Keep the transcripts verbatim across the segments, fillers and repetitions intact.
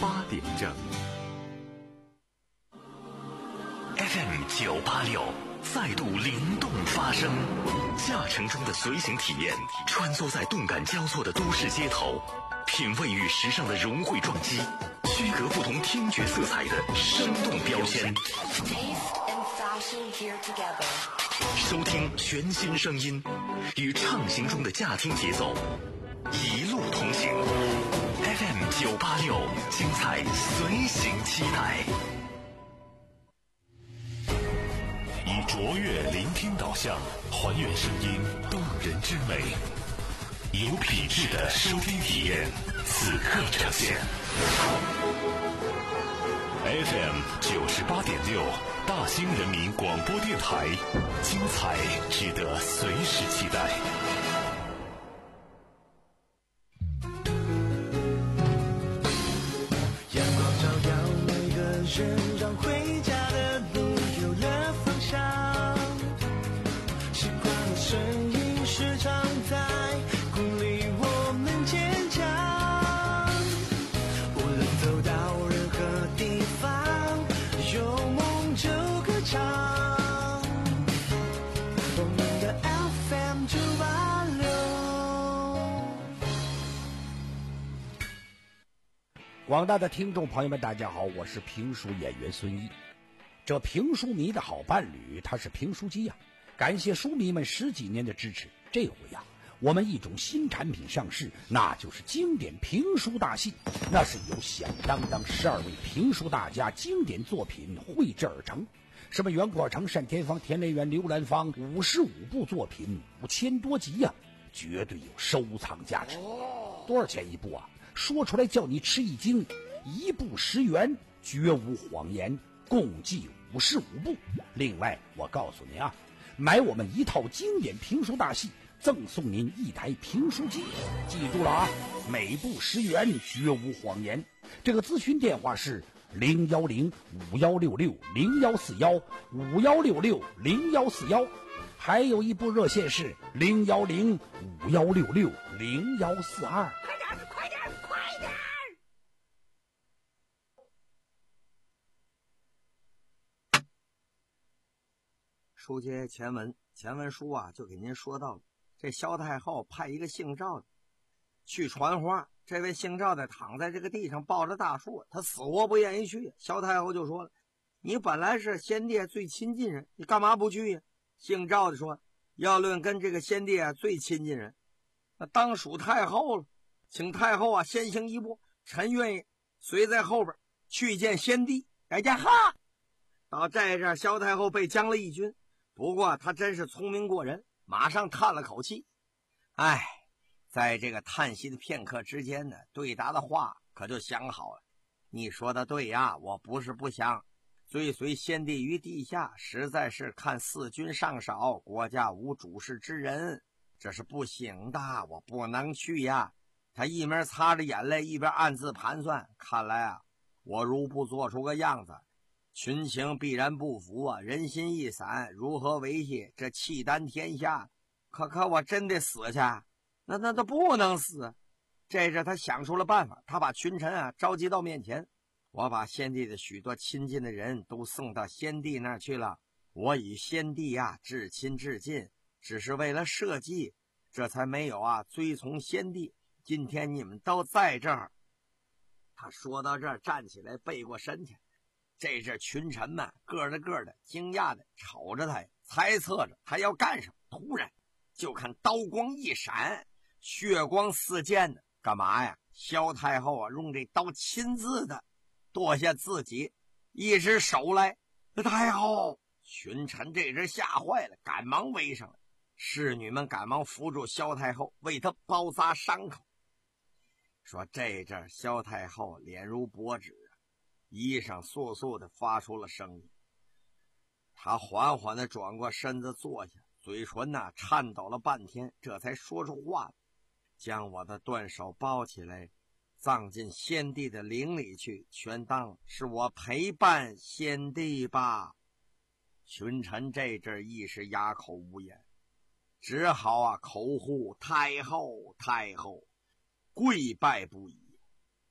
八点整。F M 九八六再度灵动发声，驾乘中的随行体验，穿梭在动感交错的都市街头，品味与时尚的融汇撞击，区隔不同听觉色彩的生动标签。收听全新声音，与畅行中的驾听节奏，一路同行。F M 九八六，精彩随行期待。以卓越聆听导向，还原声音动人之美，有品质的收听体验，此刻呈现。F M 九十八点六，大兴人民广播电台，精彩值得随时期待。 阳光照耀每个人，让回家的路有了方向。习惯的声音时常在鼓励我们坚强。无论走到任何地方，有梦就歌唱。我们的 F M 九八六。 广大的听众朋友们，大家好，我是评书演员孙一。这评书迷的好伴侣，他是评书机呀、啊。感谢书迷们十几年的支持，这回呀、啊，我们一种新产品上市，那就是经典评书大戏。那是由响当当十二位评书大家经典作品绘制而成，什么袁国成、单田芳、田连元、刘兰芳，五十五部作品，五千多集呀、啊，绝对有收藏价值。多少钱一部啊？说出来叫你吃一惊，一部十元，绝无谎言，共计五十五部。另外，我告诉您啊，买我们一套经典评书大戏，赠送您一台评书机。记住了啊，每部十元，绝无谎言。这个咨询电话是零幺零五幺六六零幺四幺五幺六六零幺四幺，还有一部热线是零幺零五幺六六零幺四二。 快点，快点，快点！ 书接前文，前文书啊就给您说到了，这萧太后派一个姓赵的去传话，这位姓赵的躺在这个地上抱着大树，他死活不愿意去。萧太后就说了，你本来是先帝最亲近人，你干嘛不去呀？姓赵的说，要论跟这个先帝啊最亲近人，那当属太后了，请太后啊先行一步，臣愿意随在后边去见先帝。哎呀哈！到这这萧太后被将了一军，不过他真是聪明过人，马上叹了口气。哎，在这个叹息的片刻之间呢，对答的话可就想好了。你说的对呀，我不是不想追随先帝于地下，实在是看四军尚少，国家无主事之人，这是不行的，我不能去呀。他一边擦着眼泪，一边暗自盘算，看来啊，我如不做出个样子，群情必然不服啊，人心一散，如何维系这契丹天下？可可我真得死去，那那都不能死。这是他想出了办法，他把群臣啊召集到面前，我把先帝的许多亲近的人都送到先帝那儿去了，我与先帝啊至亲至近，只是为了社稷，这才没有啊追从先帝。今天你们都在这儿。他说到这儿，站起来背过身去。这是群臣们个的个的惊讶的瞅着他，猜测着他要干什么。突然就看刀光一闪，血光四溅的，干嘛呀？萧太后啊用这刀亲自的剁下自己一只手来。太后，群臣这只吓坏了，赶忙围上来，侍女们赶忙扶住萧太后，为她包扎伤口。说这阵萧太后脸如薄纸，衣裳簌簌的发出了声音。她缓缓的转过身子坐下，嘴唇呐、啊、颤抖了半天，这才说出话来，将我的断手包起来，葬进先帝的陵里去，全当是我陪伴先帝吧。群臣这阵亦是哑口无言，只好啊口呼太后太后，跪拜不已。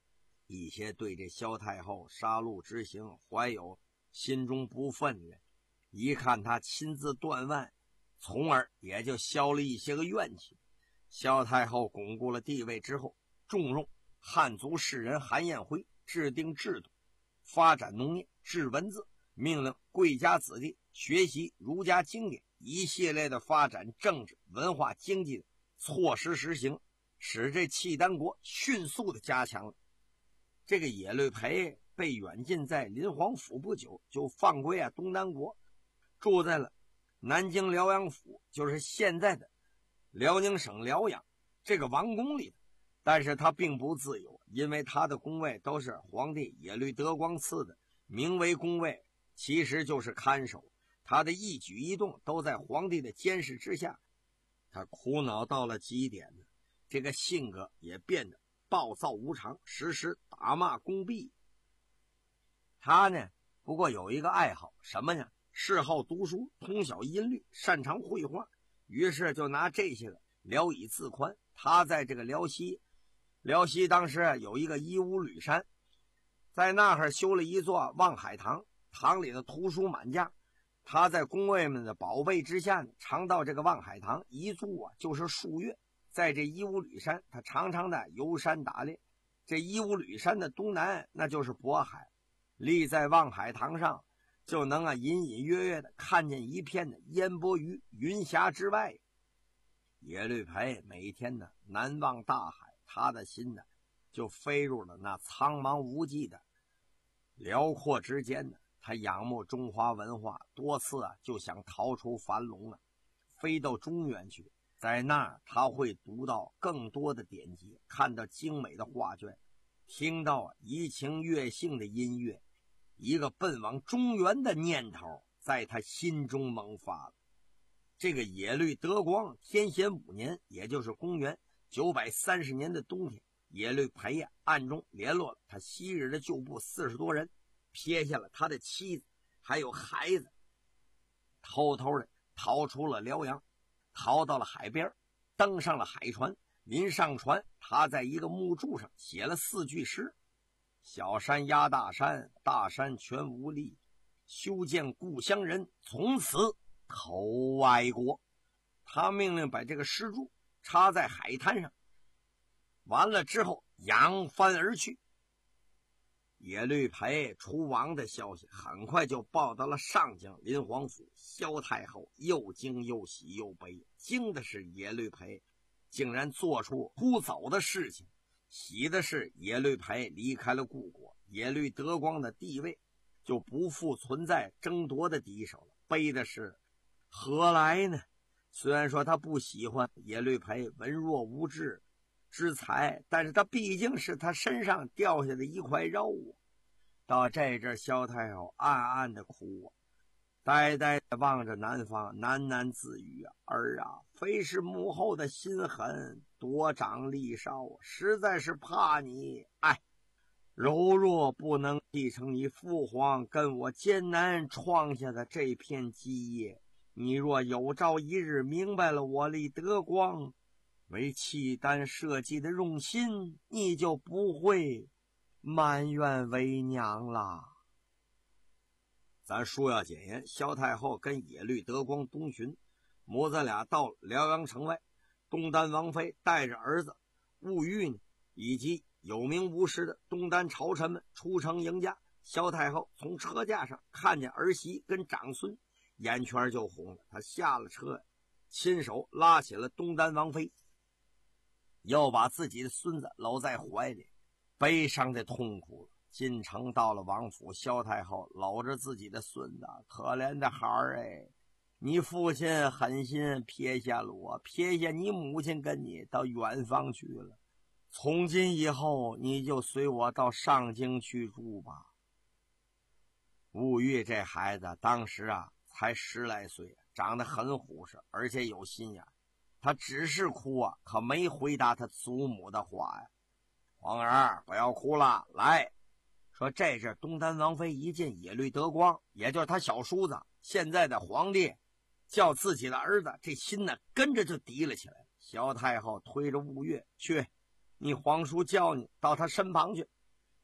一些对这萧太后杀戮之行怀有心中不忿的人，一看他亲自断腕，从而也就消了一些个怨气。萧太后巩固了地位之后，重用汉族士人韩彦辉，制定制度，发展农业，制文字，命令贵家子弟学习儒家经典，一系列的发展政治、文化、经济的措施实行，使这契丹国迅速的加强了。这个耶律培被远近在林皇府不久，就放归啊东丹国，住在了南京辽阳府，就是现在的辽宁省辽阳这个王宫里的。但是他并不自由，因为他的宫位都是皇帝耶律德光赐的，名为宫位，其实就是看守，他的一举一动都在皇帝的监视之下。他苦恼到了极点呢，这个性格也变得暴躁无常，时时打骂宫婢。他呢不过有一个爱好，什么呢？嗜好读书，通晓音律，擅长绘画，于是就拿这些个聊以自宽。他在这个辽西辽西当时有一个伊吾吕山，在那儿修了一座望海堂，堂里的图书满架。他在宫卫们的宝贝之下呢，常到这个望海堂一住啊就是数月。在这伊吾吕山，他常常的游山打猎。这伊吾吕山的东南那就是渤海，立在望海堂上，就能啊隐隐约约的看见一片的烟波于云霞之外。耶律培每天呢南望大海，他的心呢就飞入了那苍茫无际的辽阔之间呢。他仰慕中华文化，多次啊就想逃出樊笼了，飞到中原去。在那儿他会读到更多的典籍，看到精美的画卷，听到啊怡情悦性的音乐。一个奔往中原的念头在他心中萌发了。这个耶律德光天显五年，也就是公元九百三十年的冬天，耶律培呀暗中联络了他昔日的旧部四十多人，撇下了他的妻子还有孩子，偷偷的逃出了辽阳，逃到了海边，登上了海船。临上船，他在一个木柱上写了四句诗：小山压大山，大山全无力，休见故乡人，从此投外国。他命令把这个诗柱插在海滩上，完了之后扬帆而去。耶律培出亡的消息很快就报到了上京林皇府，萧太后又惊又喜又悲。惊的是耶律培竟然做出出走的事情，喜的是耶律培离开了故国，耶律德光的地位就不复存在争夺的敌手了。悲的是何来呢？虽然说他不喜欢耶律培文弱无志之才，但是他毕竟是他身上掉下的一块肉啊。到这阵，萧太后暗暗的哭啊，呆呆的望着南方，喃喃自语啊：儿啊，非是母后的心狠，多长力少，实在是怕你哎柔弱不能继承你父皇跟我艰难创下的这片基业。你若有朝一日明白了我李德光为契丹社稷的用心，你就不会埋怨为娘啦。咱书要简言，萧太后跟耶律德光东巡，母子俩到辽阳城外，东丹王妃带着儿子兀玉呢，以及有名无实的东丹朝臣们出城迎驾。萧太后从车架上看见儿媳跟长孙，眼圈就红了。她下了车，亲手拉起了东丹王妃，又把自己的孙子搂在怀里，悲伤的痛苦了。进城到了王府，萧太后搂着自己的孙子，可怜的孩儿哎，你父亲狠心撇下了我，撇下你母亲跟你到远方去了，从今以后你就随我到上京去住吧。兀玉这孩子当时啊才十来岁，长得很虎实，而且有心眼，他只是哭啊，可没回答他祖母的话呀。皇儿不要哭了，来说。这阵东丹王妃一见耶律德光，也就是他小叔子现在的皇帝叫自己的儿子，这心呢跟着就提了起来。萧太后推着兀越去，你皇叔叫你到他身旁去。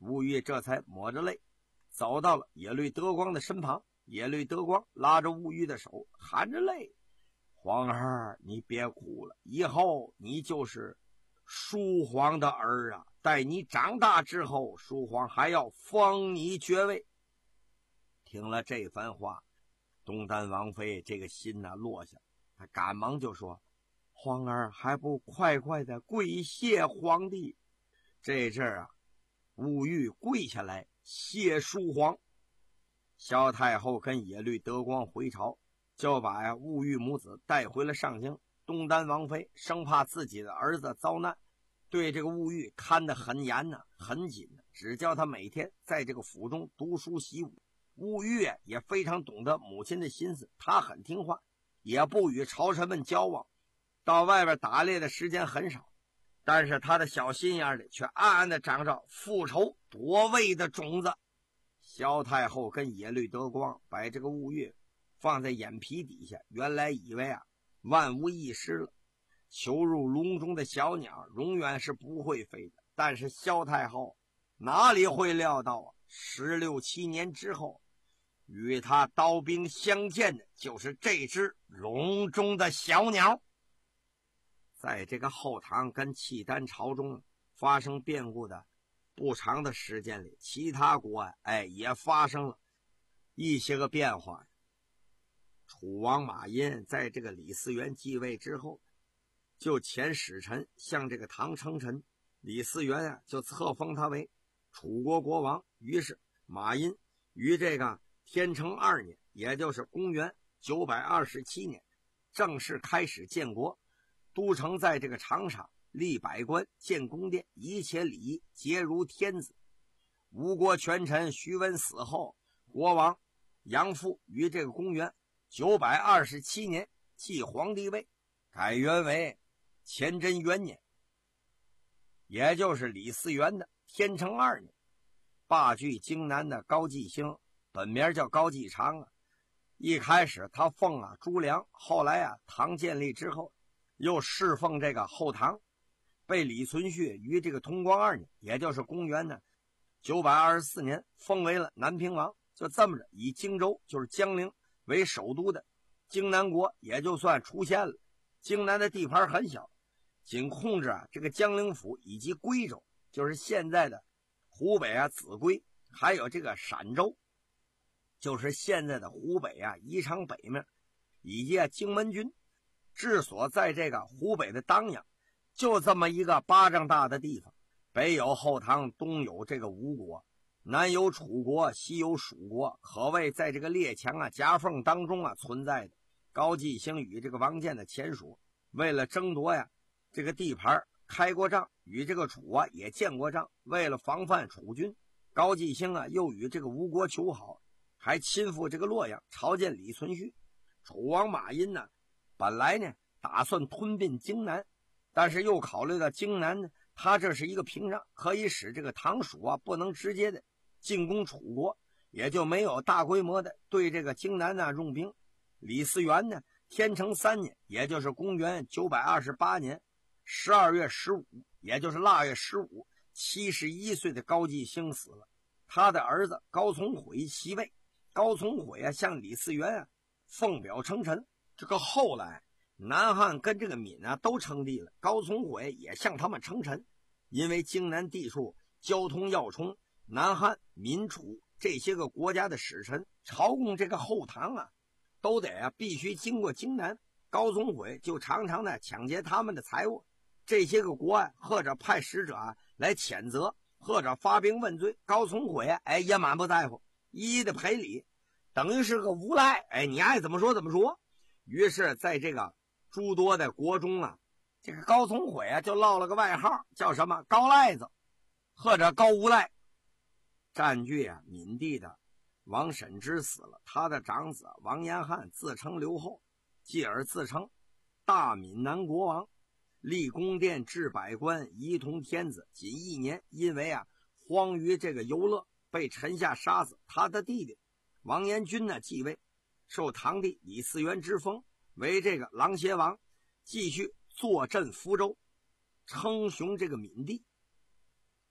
吴玉这才抹着泪走到了耶律德光的身旁。耶律德光拉着吴玉的手，含着泪：“皇儿，你别哭了，以后你就是叔皇的儿啊！待你长大之后，叔皇还要封你爵位。”听了这番话，东丹王妃这个心呐落下，他赶忙就说：“皇儿还不快快的跪谢皇帝！”这阵儿啊，吴玉跪下来谢叔皇。萧太后跟耶律德光回朝，就把呀吴玉母子带回了上京。东丹王妃生怕自己的儿子遭难，对这个吴玉看得很严呐、啊，很紧、啊，只叫他每天在这个府中读书习武。吴玉也非常懂得母亲的心思，他很听话，也不与朝臣们交往，到外边打猎的时间很少。但是他的小心眼里却暗暗地长着复仇夺位的种子。萧太后跟耶律德光把这个吴玉放在眼皮底下，原来以为啊万无一失了，囚入笼中的小鸟永远是不会飞的。但是萧太后哪里会料到啊，十六七年之后，与他刀兵相见的就是这只笼中的小鸟。在这个后唐跟契丹朝中发生变故的不长的时间里，其他国啊，哎，也发生了一些个变化。楚王马殷在这个李嗣源继位之后，就遣使臣向这个唐称臣，李嗣源啊就册封他为楚国国王。于是马殷于这个天成二年，也就是公元九百二十七年，正式开始建国。都城在这个长沙，立百官，建宫殿，一切礼仪皆如天子。吴国权臣徐温死后，国王杨阜于这个公元九百二十七年继皇帝位，改元为乾贞元年，也就是李嗣源的天成二年。罢据荆南的高季兴，本名叫高季昌啊。一开始他奉啊朱良，后来啊唐建立之后，又侍奉这个后唐，被李存勖于这个通光二年，也就是公元呢九百二十四年封为了南平王。就这么着，以荆州就是江陵为首都的荆南国也就算出现了。荆南的地盘很小，仅控制啊这个江陵府以及归州，就是现在的湖北啊秭归，还有这个陕州，就是现在的湖北啊宜昌北面，以及啊荆门军治所在这个湖北的当阳。就这么一个巴掌大的地方，北有后唐，东有这个吴国，南有楚国，西有蜀国，可谓在这个列强啊夹缝当中啊存在的。高季兴与这个王建的前属为了争夺呀这个地盘开过仗，与这个楚啊也建过仗。为了防范楚军，高季兴啊又与这个吴国求好，还亲赴这个洛阳朝见李存勖。楚王马殷呢本来呢打算吞并荆南，但是又考虑到荆南呢他这是一个屏障，可以使这个唐蜀啊不能直接的进攻楚国，也就没有大规模的对这个荆南呢用兵。李嗣源呢天成三年，也就是公元九百二十八年十二月十五，也就是腊月十五，七十一岁的高季兴死了，他的儿子高从诲袭位。高从诲啊向李嗣源啊奉表称臣。这个后来南汉跟这个闽啊都称帝了，高从诲也向他们称臣。因为荆南地处交通要冲，南汉闽楚这些个国家的使臣朝贡这个后唐啊都得啊必须经过荆南，高从诲就常常的抢劫他们的财物。这些个国啊或者派使者啊来谴责，或者发兵问罪，高从诲哎也满不在乎，一一的赔礼，等于是个无赖，哎你爱怎么说怎么说。于是在这个诸多的国中啊，这个高从诲啊就落了个外号，叫什么高赖子或者高无赖。占据啊闽地的王审知死了，他的长子王延翰自称刘后，继而自称大闽南国王，立宫殿，置百官，仪同天子。仅一年，因为啊荒于这个游乐，被臣下杀死。他的弟弟王延君呢继位，受堂弟李嗣源之封，为这个琅邪王，继续坐镇福州，称雄这个闽地。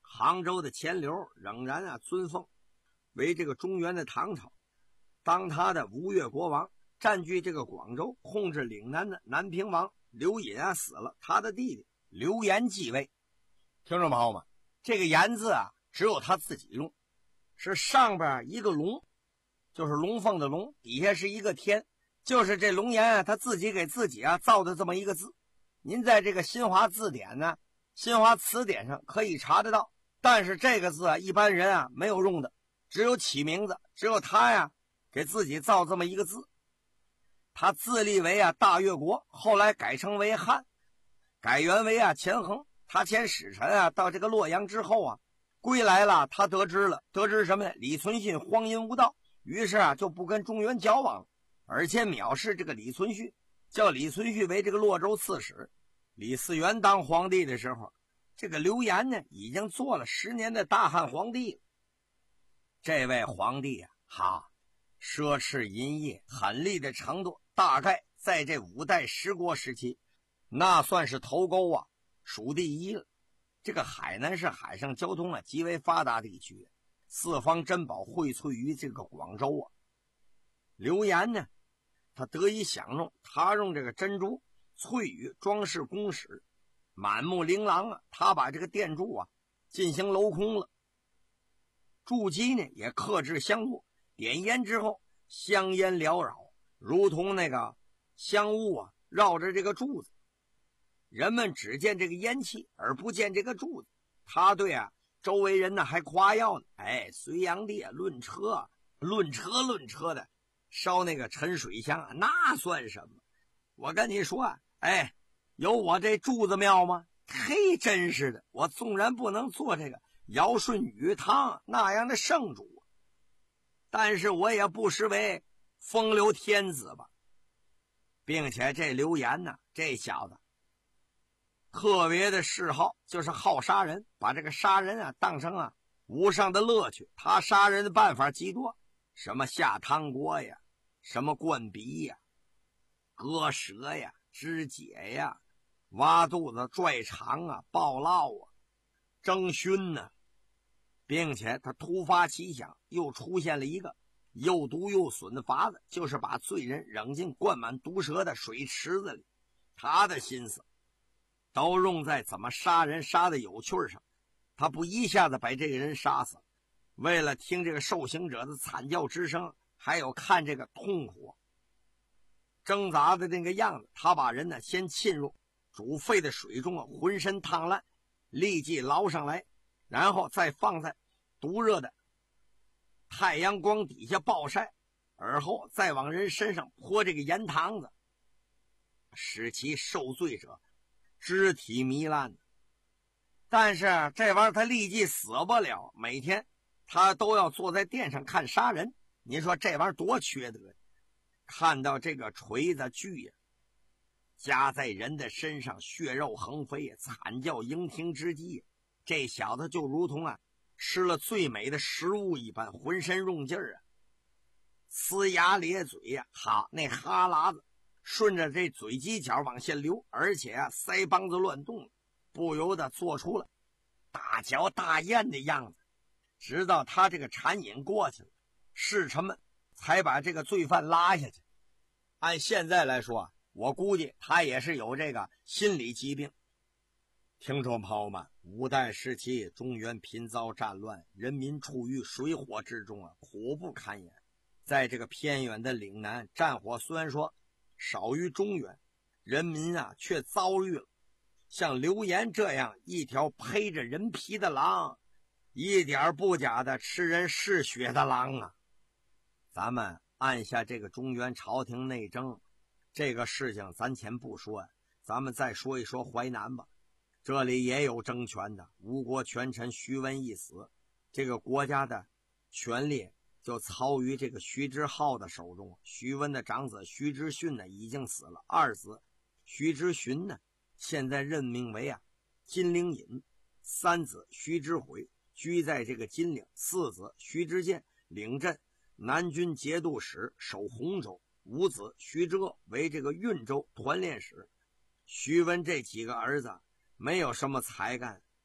杭州的钱镠仍然啊尊奉为这个中原的唐朝，当他的吴越国王，占据这个广州，控制岭南的南平王刘隐啊死了，他的弟弟刘延继位。听众朋友们，这个延字啊只有他自己用，是上边一个龙，就是龙凤的龙，底下是一个天，就是这龙颜啊他自己给自己啊造的这么一个字。您在这个新华字典呢、新华词典上可以查得到，但是这个字啊一般人啊没有用的，只有起名字，只有他呀给自己造这么一个字。他自立为啊大越国，后来改称为汉，改元为啊乾衡。他遣使臣啊到这个洛阳之后啊，归来了，他得知了，得知什么呢？李存勖荒淫无道，于是啊就不跟中原交往了，而且藐视这个李存勖，叫李存勖为这个洛州刺史。李嗣源当皇帝的时候，这个刘延呢已经做了十年的大汉皇帝了。这位皇帝啊，哈，奢侈淫逸狠厉的程度，大概在这五代十国时期，那算是头钩啊，数第一了。这个海南是海上交通啊极为发达地区，四方珍宝荟萃于这个广州啊。刘延呢，他得以享用，他用这个珍珠翠羽装饰宫室，满目琳琅啊。他把这个殿柱啊进行镂空了，柱基呢也刻制香雾，点烟之后香烟缭绕，如同那个香雾啊绕着这个柱子，人们只见这个烟气而不见这个柱子。他对啊周围人呢还夸耀呢，哎，隋炀帝啊论车论车论车的烧那个沉水香啊，那算什么？我跟你说啊，哎，有我这柱子庙吗？嘿，真是的，我纵然不能做这个尧舜禹汤那样的圣主，但是我也不失为风流天子吧。并且这刘延呢，这小子特别的嗜好就是好杀人，把这个杀人啊当成啊无上的乐趣。他杀人的办法极多，什么下汤锅呀，什么灌鼻呀，割舌呀，肢解呀，挖肚子拽肠啊，爆烙啊，蒸熏呢、啊。并且他突发奇想，又出现了一个又毒又损的法子，就是把罪人扔进灌满毒蛇的水池子里。他的心思都用在怎么杀人杀的有趣上，他不一下子把这个人杀死，为了听这个受刑者的惨叫之声，还有看这个痛苦挣扎的那个样子，他把人呢先浸入煮沸的水中啊，浑身烫烂，立即捞上来，然后再放在毒热的太阳光底下暴晒，而后再往人身上泼这个盐汤子，使其受罪者肢体糜烂。但是这玩意儿他立即死不了，每天他都要坐在殿上看杀人。你说这玩意儿多缺德！看到这个锤子锯呀、啊，夹在人的身上，血肉横飞，惨叫营庭之际，这小子就如同啊吃了最美的食物一般，浑身用劲儿啊，呲牙咧嘴呀、啊，好，那哈喇子顺着这嘴犄角往下流，而且啊腮帮子乱动，不由得做出了大嚼大咽的样子。直到他这个馋瘾过去了，侍臣们才把这个罪犯拉下去。按现在来说啊，我估计他也是有这个心理疾病。听众朋友们，五代时期中原频遭战乱，人民处于水火之中啊，苦不堪言。在这个偏远的岭南，战火虽然说少于中原，人民啊却遭遇了像刘延这样一条披着人皮的狼，一点不假的吃人嗜血的狼啊。咱们按下这个中原朝廷内政这个事情咱先不说，咱们再说一说淮南吧。这里也有争权的，吴国权臣徐文一死，这个国家的权力就操于这个徐之浩的手中。徐文的长子徐之训呢已经死了，二子徐之询呢现在任命为啊金陵尹，三子徐之毁居在这个金陵，四子徐之建领镇南军节度使，守洪州，五子徐哲为这个运州团练使。徐文这几个儿子没有什么才干，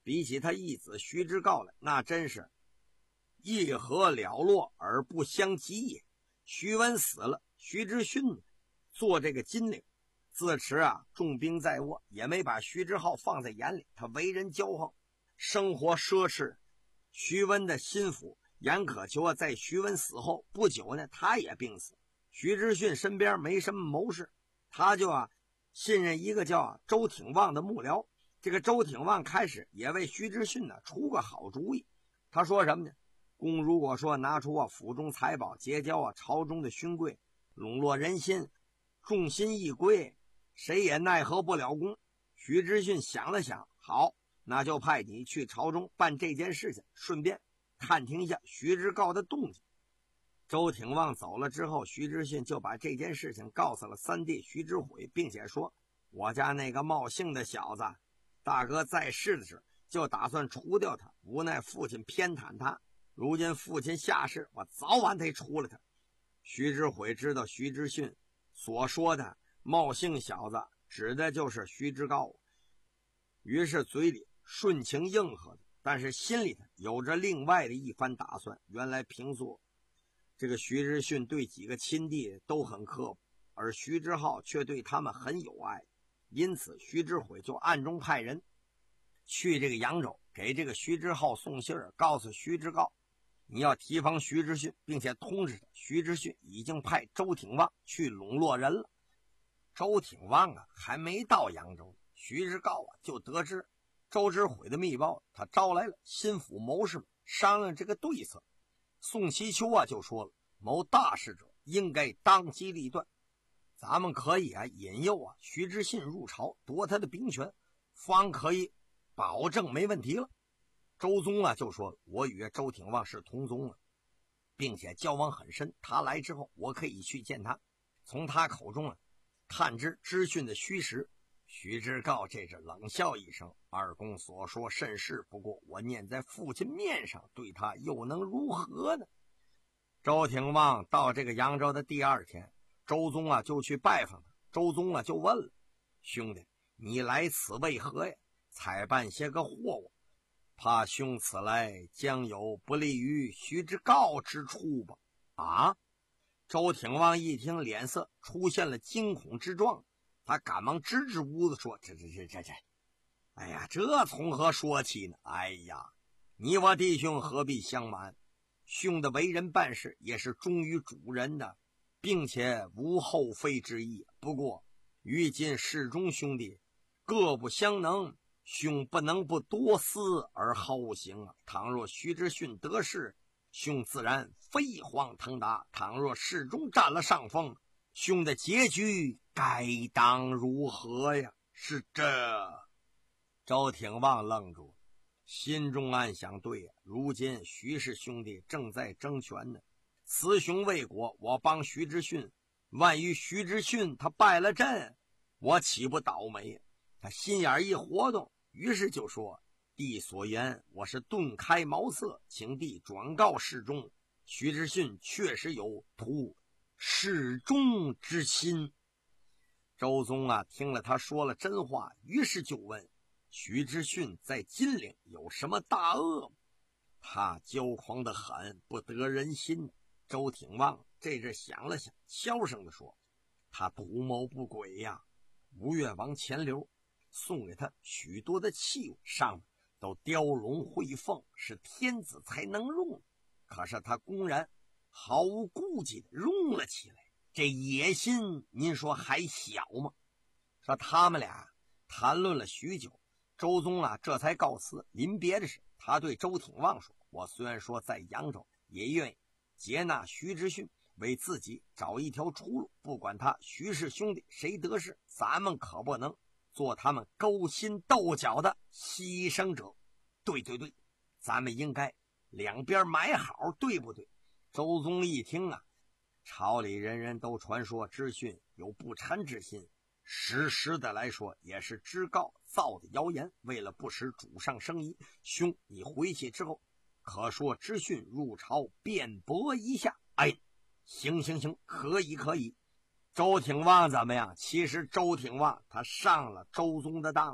比起他义子徐之诰来，那真是一河了落而不相及也。徐文死了，徐之训做这个金领，自持啊重兵在握，也没把徐之浩放在眼里。他为人骄横，生活奢侈。徐文的心腹严可求啊，在徐文死后不久呢，他也病死。徐之训身边没什么谋士，他就啊信任一个叫、啊、周挺旺的幕僚。这个周挺旺开始也为徐之训呢出个好主意。他说什么呢？公如果说拿出啊府中财宝，结交啊朝中的勋贵，笼络人心，众心一归，谁也奈何不了公。徐之训想了想，好，那就派你去朝中办这件事情，顺便探听一下徐之诰的动静。周挺旺走了之后，徐之训就把这件事情告诉了三弟徐之毁，并且说，我家那个冒姓的小子，大哥在世的时候就打算除掉他，无奈父亲偏袒他，如今父亲下世，我早晚得除了他。徐之毁知道徐之训所说的冒姓小子指的就是徐之诰，于是嘴里顺情应和的，但是心里头有着另外的一番打算。原来平素这个徐之训对几个亲弟都很刻薄，而徐之浩却对他们很有爱，因此徐之毁就暗中派人去这个扬州，给这个徐之浩送信儿，告诉徐之诰你要提防徐之训，并且通知他徐之训已经派周挺旺去笼络人了。周挺旺啊还没到扬州，徐之诰啊就得知周之毁的密报，他招来了心腹谋士们商量这个对策。宋其秋啊就说了，谋大事者应该当机立断，咱们可以啊引诱啊徐之信入朝，夺他的兵权，方可以保证没问题了。周宗啊就说，我与周挺旺是同宗了，并且交往很深，他来之后我可以去见他，从他口中啊探知知讯的虚实。徐之诰这是冷笑一声，二公所说甚是，不过我念在父亲面上，对他又能如何呢？周挺旺到这个扬州的第二天，周宗啊就去拜访他。周宗啊就问了，兄弟，你来此为何呀？采办些个货物，怕兄此来将有不利于徐之诰之处吧？啊！周挺旺一听，脸色出现了惊恐之状，他赶忙支支吾吾说，这这这这这哎呀，这从何说起呢？哎呀，你我弟兄何必相瞒，兄的为人办事也是忠于主人的，并且无后妃之意。不过于今世中兄弟各不相能，兄不能不多思而后行啊！倘若徐之训得势，兄自然飞黄腾达；倘若世中占了上风，兄的结局该当如何呀？是这。周挺旺愣住了，心中暗想，对呀，如今徐氏兄弟正在争权呢，雌雄为国，我帮徐之训，万一徐之训他败了阵，我岂不倒霉呀？他心眼一活动，于是就说，弟所言我是顿开茅塞，请弟转告世中，徐之训确实有图世中之心。周宗啊听了他说了真话，于是就问，徐之训在金陵有什么大恶吗？他骄狂得很，不得人心。周挺旺这阵想了想，悄声地说，他图谋不轨呀。吴越王钱镠送给他许多的器物，上面都雕龙绘凤，是天子才能用，可是他公然毫无顾忌的用了起来，这野心您说还小吗？说他们俩谈论了许久，周宗啊这才告辞。临别的时，他对周挺旺说，我虽然说在扬州，也愿意接纳徐之训，为自己找一条出路，不管他徐氏兄弟谁得势，咱们可不能做他们勾心斗角的牺牲者。对对对，咱们应该两边买好，对不对？周宗一听啊，朝里人人都传说之训有不臣之心，实实的来说也是知诰造的谣言，为了不使主上生疑，兄你回去之后可说知训入朝辩驳一下。哎，行行行，可以可以。周挺旺怎么样？其实周挺旺他上了周宗的当了，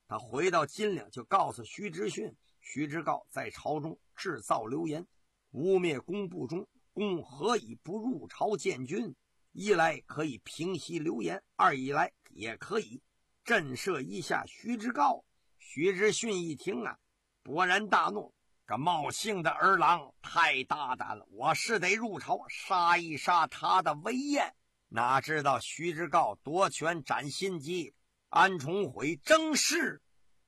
他回到金陵，就告诉徐知训，徐知诰在朝中制造流言，污蔑工部中，公何以不入朝见君？一来可以平息流言，二一来也可以震慑一下徐知诰。徐知训一听啊，勃然大怒，这冒姓的儿郎太大胆了，我是得入朝杀一杀他的威严。哪知道徐知诰夺权斩心机，安重悔争势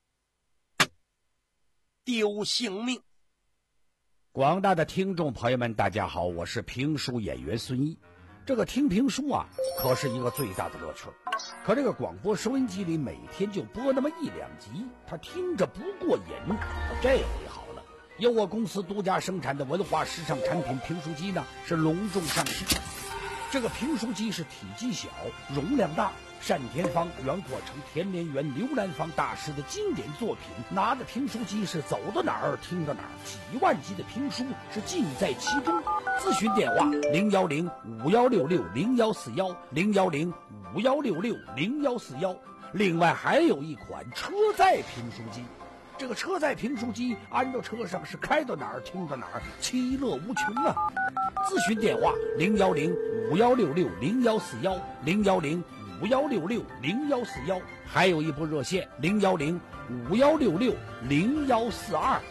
丢性命。 广大的听众朋友们大家好，我是评书演员孙一。这个听评书啊可是一个最大的乐趣，可这个广播收音机里每天就播那么一两集，他听着不过瘾。这回好了，由我公司独家生产的文化时尚产品评书机呢是隆重上市。这个评书机是体积小，容量大，单田芳、袁阔成、田连元、刘兰芳大师的经典作品，拿着评书机是走到哪儿听到哪儿，几万集的评书是尽在其中。咨询电话零幺零五幺六六零幺四幺零幺零五幺六六零幺四幺。另外还有一款车载评书机，这个车载评书机安到车上是开到哪儿听到哪儿，其乐无穷啊！咨询电话零幺零五幺六六零幺四幺零幺零五幺六六零幺四幺，还有一部热线零幺零五幺六六零幺四二。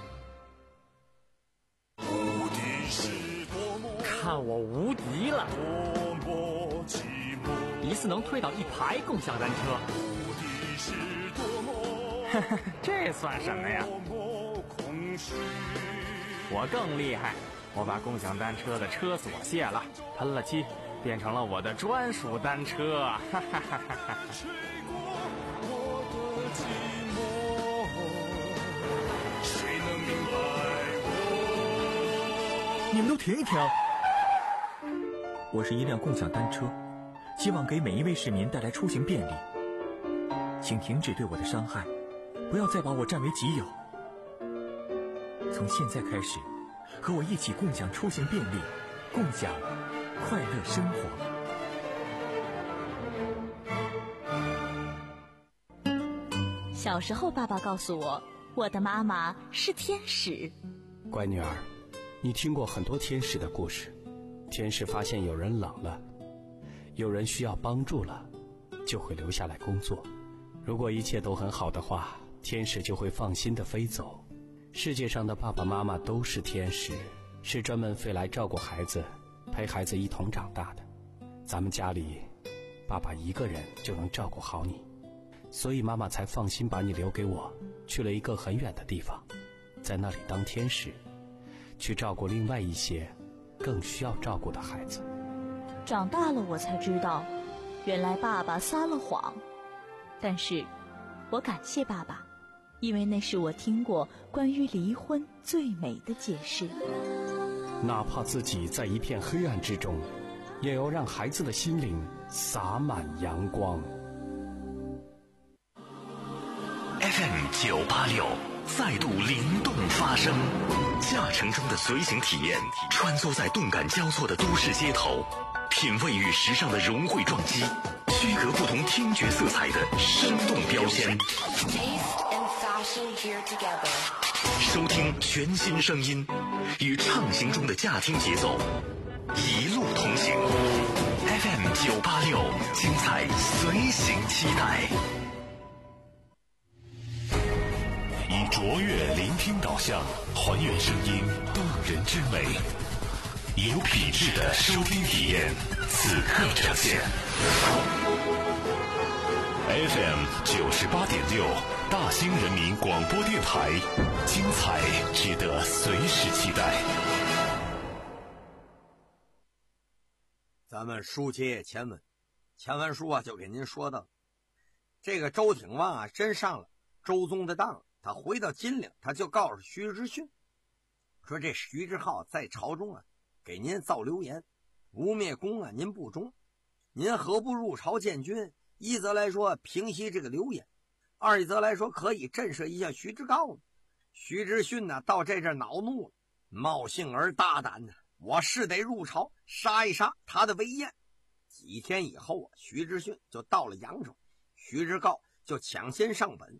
看我无敌了！一次能推倒一排共享单车，这算什么呀？我更厉害，我把共享单车的车锁卸了，喷了漆，变成了我的专属单车。哈哈哈哈！ 你们都停一停！我是一辆共享单车，希望给每一位市民带来出行便利。请停止对我的伤害，不要再把我占为己有。从现在开始，和我一起共享出行便利，共享快乐生活。小时候，爸爸告诉我，我的妈妈是天使。 乖女儿，你听过很多天使的故事。天使发现有人冷了，有人需要帮助了，就会留下来工作。如果一切都很好的话，天使就会放心地飞走。世界上的爸爸妈妈都是天使，是专门飞来照顾孩子，陪孩子一同长大的。咱们家里，爸爸一个人就能照顾好你，所以妈妈才放心把你留给我，去了一个很远的地方，在那里当天使，去照顾另外一些更需要照顾的孩子。 长大了我才知道，原来爸爸撒了谎，但是我感谢爸爸，因为那是我听过关于离婚最美的解释。 哪怕自己在一片黑暗之中，也要让孩子的心灵洒满阳光。 F M 九八六再度灵动发声，驾乘中的随行体验，穿梭在动感交错的都市街头，品味与时尚的融汇撞击，区隔不同听觉色彩的生动标签。收听全新声音，与畅行中的驾听节奏，一路同行。F M 九八六，精彩随行期待。 以卓越聆听导向，还原声音动人之美，有品质的收听体验，此刻呈现。F M 九十八点六，大兴人民广播电台，精彩值得随时期待。 咱们书接前文，前文书啊就给您说到，这个周挺旺啊真上了周宗的当。 他回到金陵，他就告诉徐知训，说这徐志浩在朝中啊，给您造流言，污蔑公啊，您不忠，您何不入朝见君？一则来说平息这个流言，二一则来说可以震慑一下徐志诰。徐知训呢，到这阵恼怒了，冒性而大胆的，我是得入朝杀一杀他的威严。几天以后啊，徐知训就到了阳城，徐志诰就抢先上本。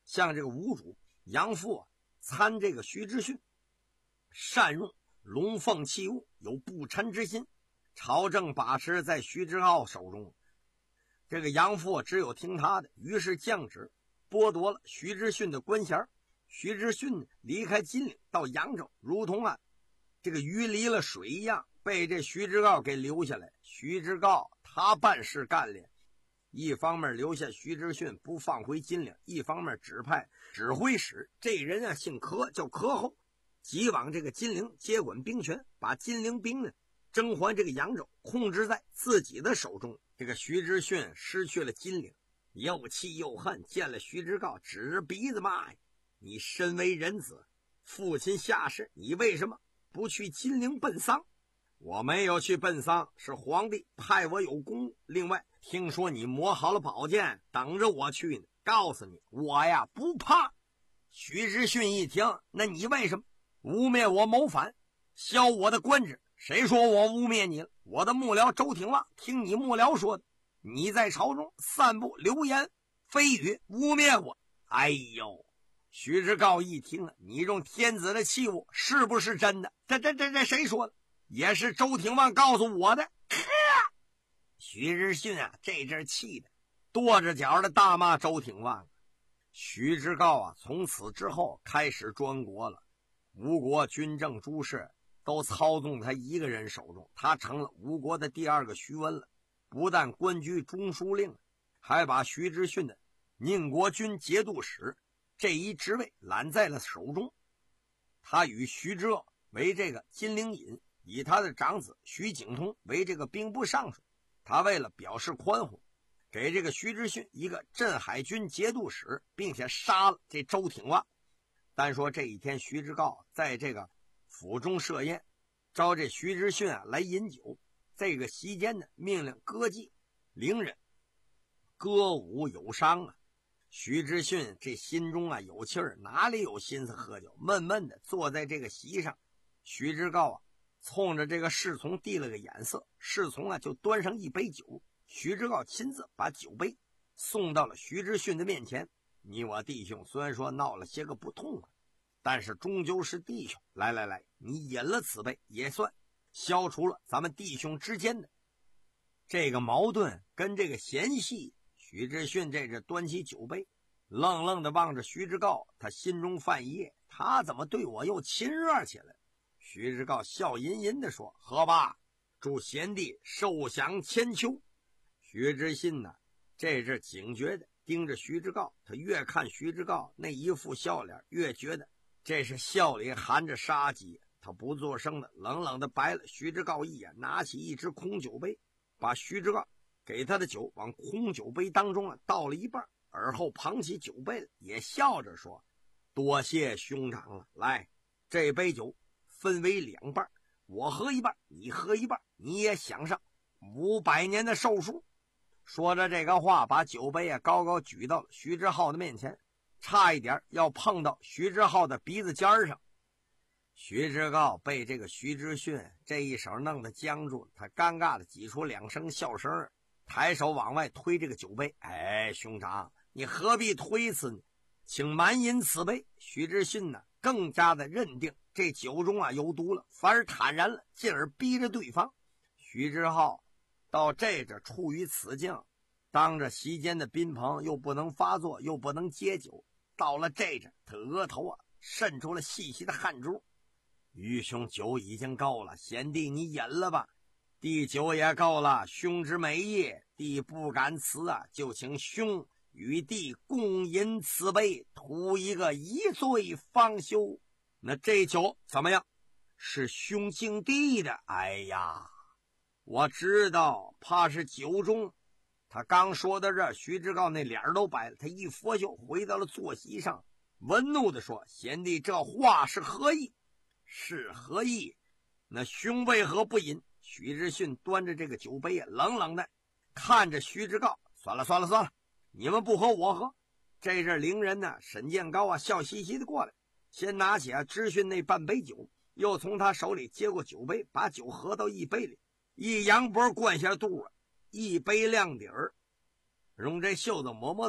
向这个吴主杨父啊参这个徐知训，善用龙凤器物，有不臣之心，朝政把持在徐知诰手中。这个杨父只有听他的，于是降旨剥夺了徐知训的官衔。徐知训离开金陵到扬州，如同啊这个鱼离了水一样，被这徐知诰给留下来。徐知诰他办事干练，一方面留下徐知训不放回金陵，一方面指派指挥使，这人啊姓柯，叫柯后，急往这个金陵接管兵权，把金陵兵呢征还这个扬州，控制在自己的手中。这个徐知训失去了金陵，又气又恨，见了徐知诰指着鼻子骂呀：你身为人子，父亲下世，你为什么不去金陵奔丧？我没有去奔丧，是皇帝派我有公务。另外听说你磨好了宝剑，等着我去呢。告诉你，我呀不怕。徐知训一听，那你为什么污蔑我谋反，削我的官职？谁说我污蔑你了？我的幕僚周挺旺听你幕僚说的，你在朝中散布流言蜚语，污蔑我。哎呦，徐知诰一听啊，你用天子的器物是不是真的？这这这这谁说的？也是周挺旺告诉我的。徐知训啊，这阵气的跺着脚的大骂周挺旺。徐知诰啊，从此之后开始专国了，吴国军政诸事都操纵他一个人手中，他成了吴国的第二个徐温了。不但官居中书令，还把徐知训的宁国军节度使这一职位揽在了手中。他与徐知诰为这个金陵尹，以他的长子徐景通为这个兵部尚书。他为了表示宽宏，给这个徐知训一个镇海军节度使，并且杀了这周挺旺。单说这一天，徐知诰在这个府中设宴，招这徐知训啊来饮酒。这个席间呢，命令歌妓伶人歌舞有商啊。徐知训这心中啊有气儿，哪里有心思喝酒，闷闷的坐在这个席上。徐知诰啊冲着这个侍从递了个眼色，侍从啊就端上一杯酒。徐知诰亲自把酒杯送到了徐知训的面前。你我弟兄虽然说闹了些个不痛快，但是终究是弟兄，来来来，你饮了此杯，也算消除了咱们弟兄之间的这个矛盾跟这个嫌隙。徐知训这是端起酒杯，愣愣的望着徐知诰，他心中犯疑，他怎么对我又亲热起来？徐知诰笑吟吟地说：喝吧，祝贤弟寿享千秋。徐知训呢，这是警觉的盯着徐知诰，他越看徐知诰那一副笑脸，越觉得这是笑里含着杀机。他不作声的冷冷的白了徐知诰一眼，拿起一只空酒杯，把徐知诰给他的酒往空酒杯当中啊倒了一半，而后捧起酒杯也笑着说：多谢兄长了，来，这杯酒分为两半，我喝一半，你喝一半，你也享上五百年的寿数。说着这个话，把酒杯啊高高举到了徐知诰的面前，差一点要碰到徐知诰的鼻子尖上。徐知诰被这个徐知训这一手弄得僵住了，他尴尬的挤出两声笑声，抬手往外推这个酒杯。哎，兄长，你何必推辞呢？请满饮此杯。徐知训呢更加的认定这酒中啊有毒了，反而坦然了，进而逼着对方。徐知诰到这着处于此境，当着席间的宾朋又不能发作，又不能接酒，到了这着他额头啊渗出了细细的汗珠。愚兄酒已经够了，贤弟你饮了吧。弟酒也够了，兄之美意，弟不敢辞啊，就请兄与弟共饮此杯，图一个一醉方休。那这酒怎么样？是兄敬弟的。哎呀，我知道，怕是酒中。他刚说到这，徐知诰那脸都白了，他一拂袖回到了坐席上，文怒地说：贤弟这话是何意？是何意？那兄为何不饮？徐知训端着这个酒杯啊，冷冷的看着徐知诰，算了算了算了，你们不喝我喝。这阵伶人呢，沈建高啊，笑嘻嘻的过来，先拿起啊知训那半杯酒，又从他手里接过酒杯，把酒喝到一杯里，一扬脖灌下肚啊，一杯亮底儿，用这袖子抹抹嘴，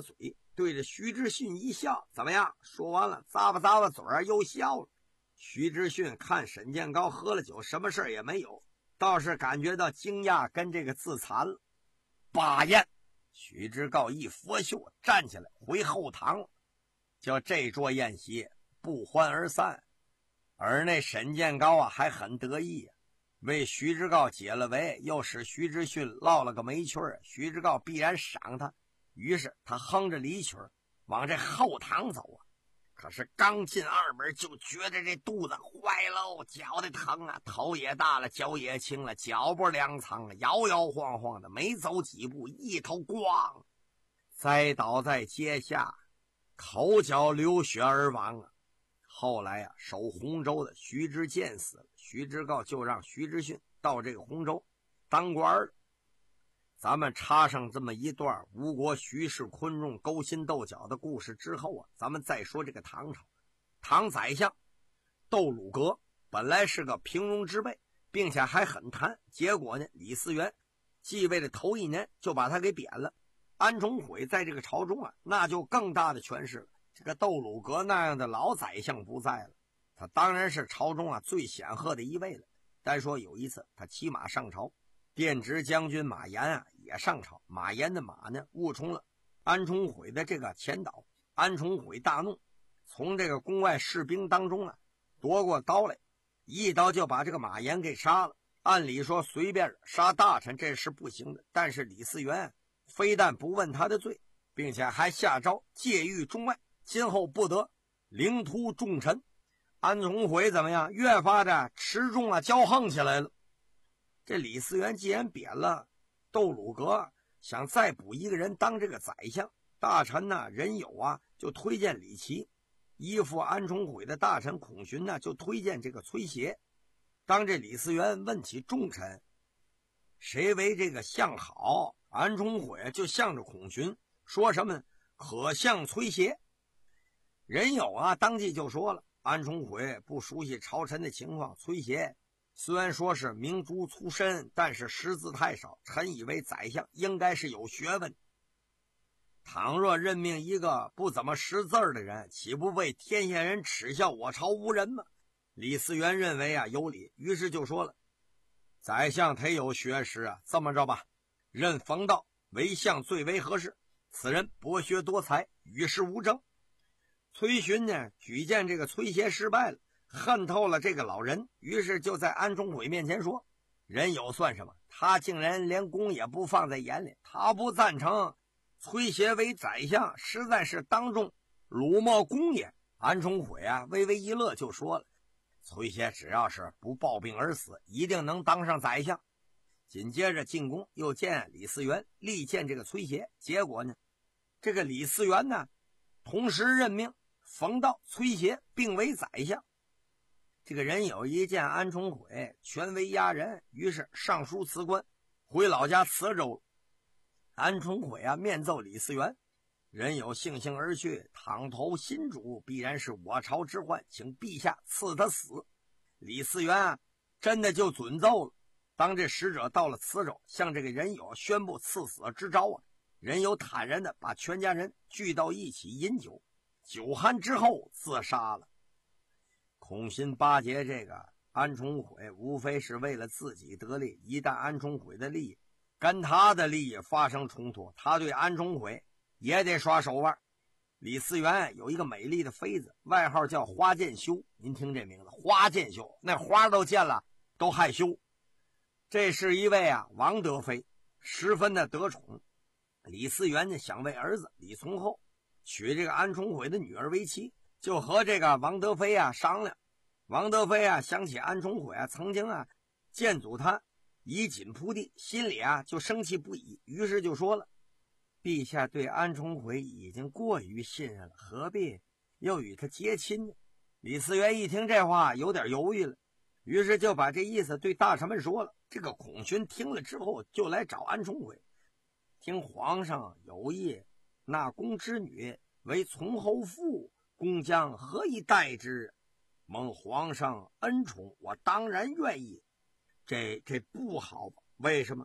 对着徐志逊一笑，怎么样？说完了，咂巴咂巴嘴儿又笑了。徐志逊看沈建高喝了酒，什么事也没有，倒是感觉到惊讶跟这个自残了。罢宴，徐志高一拂袖站起来回后堂了，叫这桌宴席不欢而散。而那沈建高啊还很得意啊，为徐志高解了围，又使徐志逊落了个没趣儿，徐志高必然赏他。于是他哼着离曲往这后堂走啊，可是刚进二门就觉着这肚子坏喽，脚的疼啊，头也大了，脚也轻了，脚步踉跄了，摇摇晃晃的，没走几步，一头咣栽倒在阶下，口角流血而亡啊。后来啊，守洪州的徐知见死了，徐知诰就让徐知逊到这个洪州当官了。咱们插上这么一段吴国徐氏昆仲勾心斗角的故事之后啊，咱们再说这个唐朝。唐宰相窦鲁阁本来是个平庸之辈，并且还很贪，结果呢，李嗣源继位的头一年就把他给贬了。安重悔在这个朝中啊，那就更大的权势了。这个窦鲁阁那样的老宰相不在了，他当然是朝中啊最显赫的一位了。单说有一次他骑马上朝，殿直将军马延啊也上朝，马延的马呢误冲了安重悔的这个前导，安重悔大怒，从这个宫外士兵当中啊夺过刀来，一刀就把这个马延给杀了。按理说随便杀大臣这是不行的，但是李嗣源非但不问他的罪，并且还下诏戒狱中外，今后不得凌突重臣。安重悔怎么样？越发的持重了，骄横起来了。这李嗣源既然贬了窦鲁阁，想再补一个人当这个宰相，大臣呢人有啊就推荐李琦，依附安重悔的大臣孔寻呢就推荐这个崔协。当这李嗣源问起重臣谁为这个相好，安重悔就向着孔寻说什么可向崔协。人有啊当即就说了，安重悔不熟悉朝臣的情况，崔协虽然说是明珠出身，但是识字太少，臣以为宰相应该是有学问，倘若任命一个不怎么识字的人，岂不为天下人耻笑我朝无人吗？李嗣源认为啊有理，于是就说了，宰相忒有学识啊，这么着吧，任冯道为相最为合适，此人博学多才，与世无争。崔询呢举荐这个崔协失败了，恨透了这个老人，于是就在安重悔面前说，人有算什么，他竟然连公也不放在眼里，他不赞成崔协为宰相，实在是当众辱没公也。安重悔啊微微一乐就说了，崔协只要是不暴病而死，一定能当上宰相。紧接着进宫又见李嗣源，力荐这个崔协，结果呢这个李嗣源呢同时任命冯道、崔协并为宰相。这个人有一见安重悔权威压人，于是上书辞官，回老家磁州。安重悔啊面奏李嗣源，人有悻悻而去，倘投新主，必然是我朝之患，请陛下赐他死。李嗣源啊真的就准奏了。当这使者到了磁州，向这个人有宣布赐死之诏啊，人有坦然的把全家人聚到一起饮酒，酒酣之后自杀了。孔辛巴结这个安重悔，无非是为了自己得利，一旦安重悔的利益跟他的利益发生冲突，他对安重悔也得耍手腕。李嗣源有一个美丽的妃子，外号叫花见羞，您听这名字，花见羞，那花都见了都害羞。这是一位啊王德妃，十分的得宠。李嗣源呢想为儿子李从厚娶这个安重悔的女儿为妻，就和这个王德妃啊商量。王德妃啊想起安重悔啊曾经啊见阻他以锦铺地，心里啊就生气不已，于是就说了，陛下对安重悔已经过于信任了，何必又与他结亲呢？李嗣源一听这话有点犹豫了，于是就把这意思对大臣们说了。这个孔寻听了之后就来找安重悔，听皇上有意纳公之女为从后妇，公将何以待之？蒙皇上恩宠，我当然愿意。这这不好吧？为什么？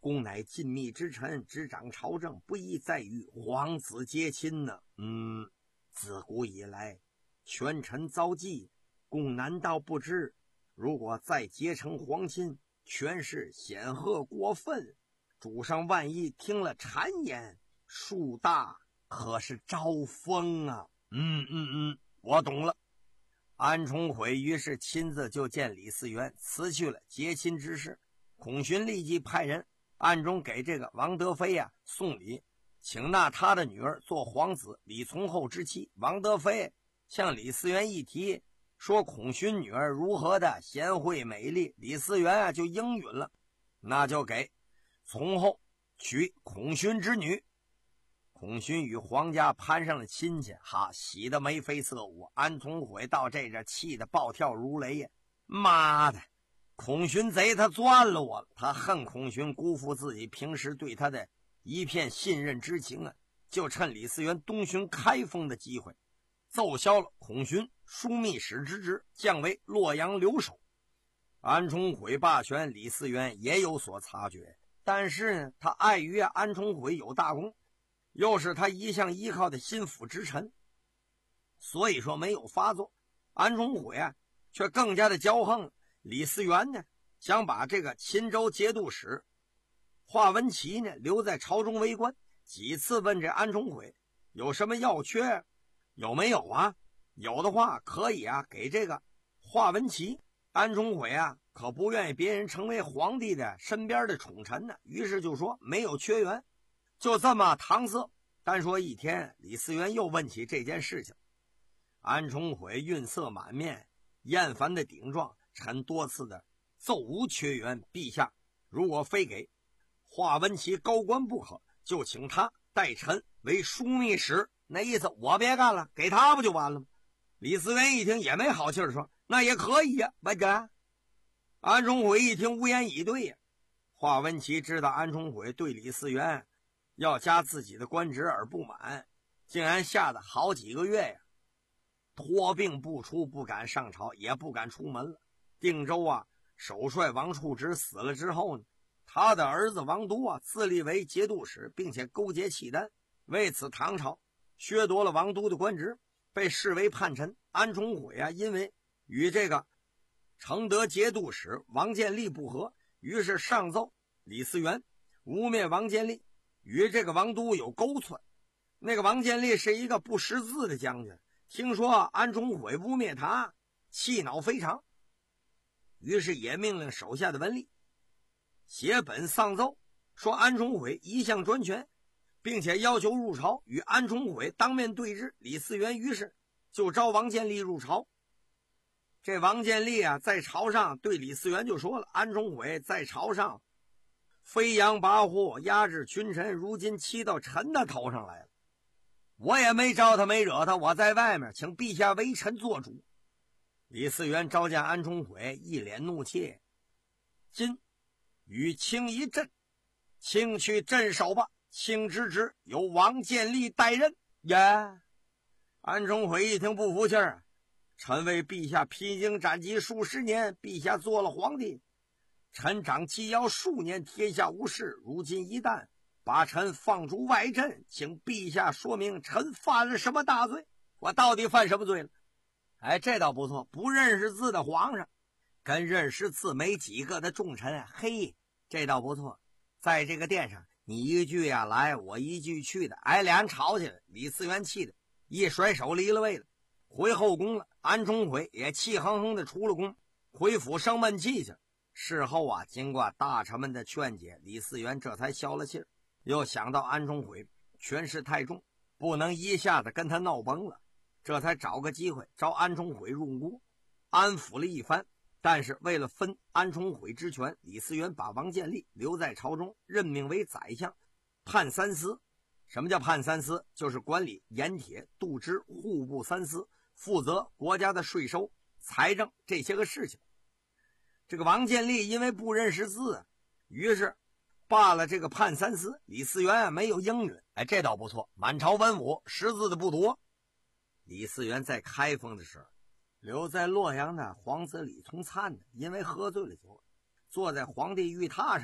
公乃尽密之臣，执掌朝政，不宜在于皇子结亲呢。嗯，自古以来，权臣遭忌，公难道不知？如果再结成皇亲，权势显赫过分，主上万一听了谗言，树大可是招风啊。嗯嗯嗯，我懂了。安重悔于是亲自就见李嗣源，辞去了结亲之事。孔勋立即派人暗中给这个王德妃啊送礼，请纳他的女儿做皇子李从厚之妻。王德妃向李嗣源一提，说孔勋女儿如何的贤惠美丽，李嗣源啊就应允了，那就给从厚娶孔勋之女。孔勋与皇家攀上了亲戚，哈，喜得眉飞色舞。安从悔到这这气得暴跳如雷呀！妈的，孔勋贼，他钻了我了！他恨孔勋辜负自己平时对他的一片信任之情啊！就趁李嗣源东巡开封的机会，奏销了孔勋枢密使之职，降为洛阳留守。安重悔罢权，李嗣源也有所察觉，但是呢，他碍于啊安重悔有大功，又是他一向依靠的心腹之臣，所以说没有发作。安重悔啊，却更加的骄横。李嗣源呢，想把这个秦州节度使华文琪呢留在朝中为官，几次问这安重悔有什么要缺，有没有啊？有的话可以啊，给这个华文琪。安重悔啊，可不愿意别人成为皇帝的身边的宠臣呢，于是就说没有缺员。就这么搪塞。单说一天，李嗣源又问起这件事情，安重悔晕色满面，厌烦的顶撞，臣多次的奏无缺员，陛下如果非给华文琪高官不可，就请他代臣为枢密使。那意思我别干了，给他不就完了吗？李嗣源一听也没好气儿说，那也可以呀，文家。安重悔一听无言以对呀。华文琪知道安重悔对李嗣源要加自己的官职而不满，竟然吓得好几个月呀，托病不出，不敢上朝，也不敢出门了。定州啊，首帅王处直死了之后呢，他的儿子王都啊自立为节度使，并且勾结契丹，为此唐朝削夺了王都的官职，被视为叛臣。安重悔啊，因为与这个承德节度使王建立不和，于是上奏李嗣源，污蔑王建立与这个王都有勾串。那个王建立是一个不识字的将军，听说安重悔污蔑他，气恼非常，于是也命令手下的文吏写本上奏，说安重悔一向专权，并且要求入朝与安重悔当面对质。李嗣源于是就召王建立入朝。这王建立啊，在朝上对李嗣源就说了，安重悔在朝上飞扬跋扈，压制群臣，如今骑到臣的头上来了，我也没招他，没惹他，我在外面，请陛下为臣做主。李嗣源召见安重悔，一脸怒气，今与卿一阵，卿去镇守吧，卿之职由王建立代任。呀，安重悔一听不服气儿，臣为陛下披荆斩棘数十年，陛下做了皇帝，臣掌机要数年，天下无事，如今一旦把臣放逐外镇，请陛下说明臣犯了什么大罪，我到底犯什么罪了？哎，这倒不错，不认识字的皇上跟认识字没几个的重臣，嘿，这倒不错。在这个殿上，你一句呀来，我一句去的，哎，俩人吵起来，李嗣源气的一甩手离了位了，回后宫了。安重悔也气哼哼的出了宫，回府生闷气去。事后啊，经过大臣们的劝解，李嗣源这才消了气儿，又想到安重悔权势太重，不能一下子跟他闹崩了，这才找个机会招安重悔入宫，安抚了一番。但是为了分安重悔之权，李嗣源把王建立留在朝中，任命为宰相，判三司。什么叫判三司？就是管理盐铁、度支、户部三司，负责国家的税收、财政这些个事情。这个王建立因为不认识字，于是罢了这个判三司。李嗣源啊没有应允，哎，这倒不错，满朝文武识字的不多。李嗣源在开封的时候，留在洛阳的皇子李从灿呢，因为喝醉了酒，坐在皇帝御榻上去，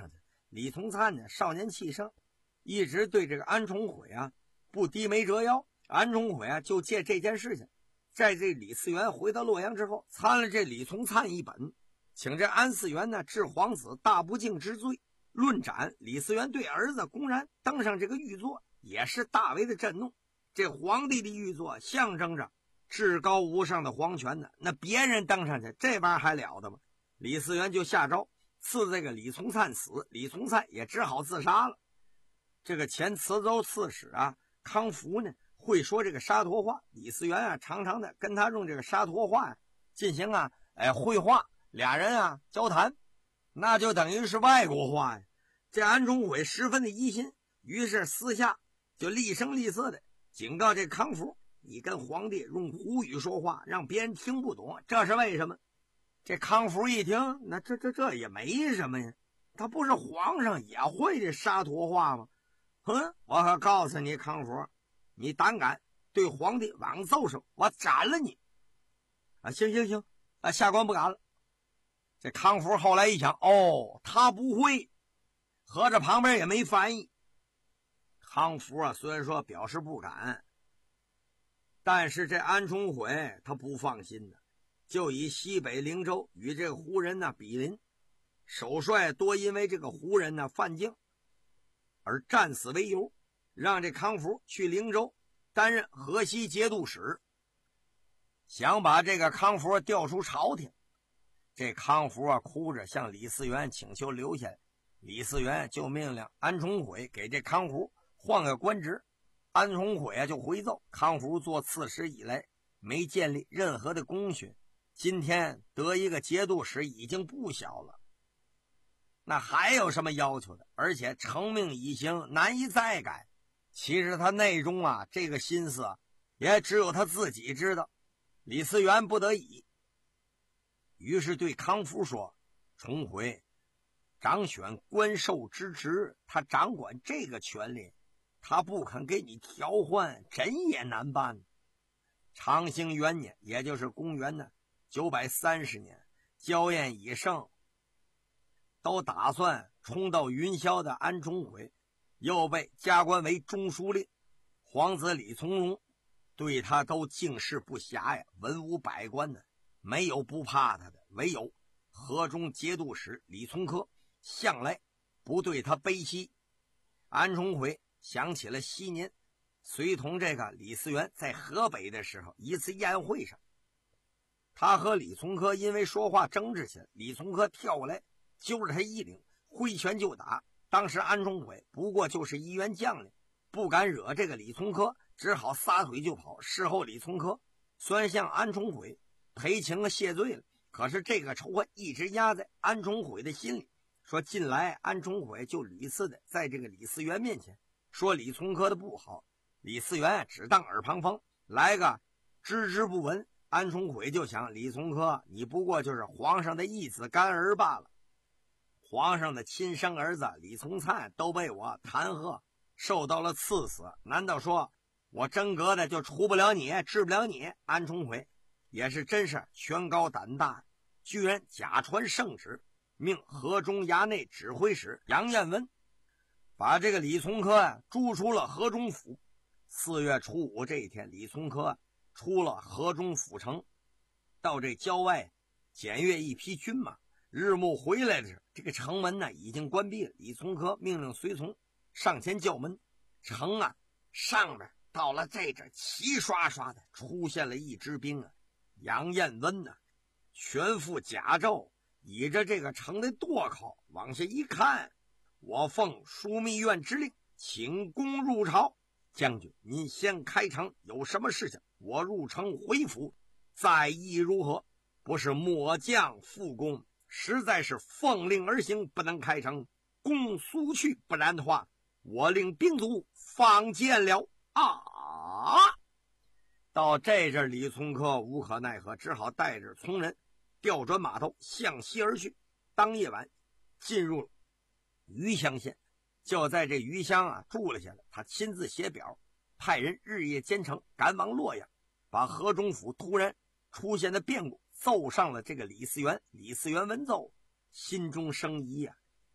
李从灿呢少年气盛，一直对这个安重悔啊不低眉折腰。安重悔啊就借这件事情，在这李嗣源回到洛阳之后，参了这李从灿一本，请这安嗣源呢治皇子大不敬之罪，论斩李嗣源对儿子公然登上这个御座，也是大为的震怒。这皇帝的御座象征着至高无上的皇权呢，那别人登上去这玩意儿还了得吗？李嗣源就下诏赐这个李从灿死，李从灿也只好自杀了。这个前磁州刺史啊康福呢会说这个沙陀话，李嗣源啊常常的跟他用这个沙陀话呀、啊、进行啊哎会话，俩人啊交谈，那就等于是外国话呀。这安重悔十分的疑心，于是私下就厉声厉色的警告这康福，你跟皇帝用胡语说话，让别人听不懂，这是为什么？这康福一听，那这这这也没什么呀，他不是皇上也会这沙陀话吗？哼，我可告诉你康福，你胆敢对皇帝枉奏声，我斩了你！啊，行行行，啊，下官不敢了。这康福后来一想，哦，他不会，合着旁边也没翻译。康福啊，虽然说表示不敢，但是这安重悔他不放心的，就以西北灵州与这个胡人呢比邻，首帅多因为这个胡人呢犯境而战死为由，让这康福去灵州担任河西节度使，想把这个康福调出朝廷。这康福啊哭着向李嗣源请求留下来，李嗣源就命令安重悔给这康福换个官职。安重悔啊就回奏，康福做刺史以来没建立任何的功勋，今天得一个节度使已经不小了，那还有什么要求的？而且成命已行，难以再改。其实他内中啊这个心思啊也只有他自己知道。李嗣源不得已，于是对康福说，重悔掌选官授之职，他掌管这个权力，他不肯给你调换，真也难办。长兴元年，也就是公元呢九百三十年，郊宴已盛，都打算冲到云霄的安重悔又被加官为中书令，皇子李从荣对他都敬视不暇呀，文武百官呢没有不怕他的，唯有河中节度使李从珂向来不对他卑稀。安重悔想起了昔年随同这个李嗣源在河北的时候一次宴会上，他和李从珂因为说话争执起来，李从珂跳过来揪着他衣领，挥拳就打。当时安重悔不过就是一员将领，不敢惹这个李从珂，只好撒腿就跑。事后李从珂虽然向安重悔赔情了谢罪了，可是这个仇恨一直压在安重悔的心里。说近来安重悔就屡次的在这个李嗣源面前说李从珂的不好，李嗣源只当耳旁风，来个知之不闻。安重悔就想，李从珂你不过就是皇上的义子干儿罢了，皇上的亲生儿子李从灿都被我弹劾受到了赐死，难道说我真格的就除不了你，治不了你？安重悔也是真是权高胆大，居然假传圣旨，命河中衙内指挥使杨彦文把这个李从珂啊逐出了河中府。四月初五这一天，李从珂啊出了河中府城，到这郊外检阅一匹军马。日暮回来的时候，这个城门呢已经关闭了。李从珂命令随从上前叫门，城啊上面到了这阵齐刷刷的出现了一支兵啊。杨彦温呢全副甲胄，倚着这个城的垛口往下一看，我奉枢密院之令，请攻入朝。将军您先开城，有什么事情我入城回府再议如何？不是末将复攻，实在是奉令而行，不能开城，攻速去，不然的话我令兵卒放箭了啊！到这阵李从珂无可奈何，只好带着从人调转马头向西而去。当夜晚进入了余乡县，就在这余乡啊住了下来。他亲自写表，派人日夜兼程赶往洛阳，把河中府突然出现的变故奏上了这个李嗣源。李嗣源闻奏，心中生疑呀、啊，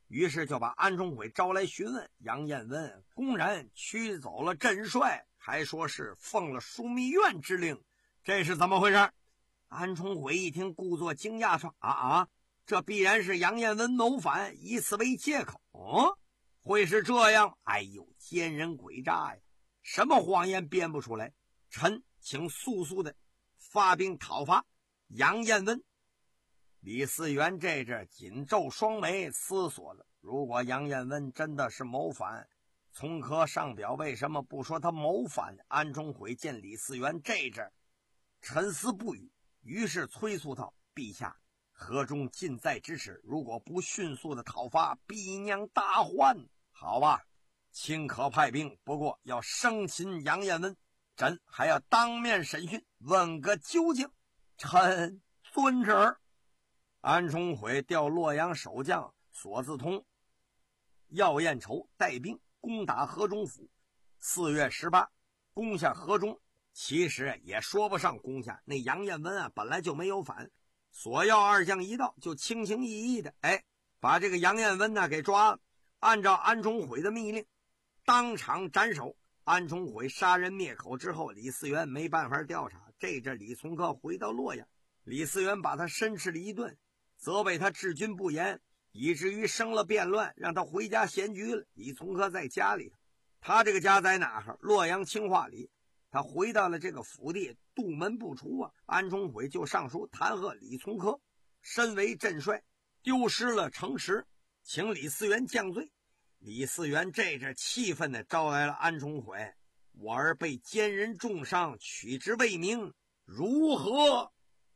于是就把安重悔招来询问。杨彦文公然驱走了镇帅，还说是奉了枢密院之令，这是怎么回事？安重悔一听，故作惊讶说：“啊啊，这必然是杨彦文谋反，以此为借口。哦，会是这样？哎呦，奸人诡诈呀！什么谎言编不出来？臣请速速的发兵讨伐杨彦文。”李嗣源这阵紧皱双眉，思索了：如果杨彦文真的是谋反，从科上表为什么不说他谋反？安重悔见李嗣源这阵沉思不语，于是催促道：“陛下，河中近在咫尺，如果不迅速的讨伐，必酿大患。好吧，卿可派兵，不过要生擒杨彦文，朕还要当面审讯，问个究竟。臣遵旨。”安重悔调洛阳守将索字通、姚彦筹带兵攻打河中府。四月十八，攻下河中。其实也说不上攻下，那杨彦文啊本来就没有反，索要二将一到，就轻轻易易的哎把这个杨彦文呢给抓了。按照安重悔的命令，当场斩首。安重悔杀人灭口之后，李嗣源没办法调查。这阵李从珂回到洛阳，李嗣源把他申斥了一顿，责备他治军不严，以至于生了变乱，让他回家闲居了。李从珂在家里，他这个家在哪儿？洛阳清化里。他回到了这个府邸，杜门不出啊。安重悔就上书弹劾李从珂身为镇帅，丢失了城池，请李嗣源降罪。李嗣源这阵气愤的招来了安重悔：“我儿被奸人重伤，取之为名，如何？”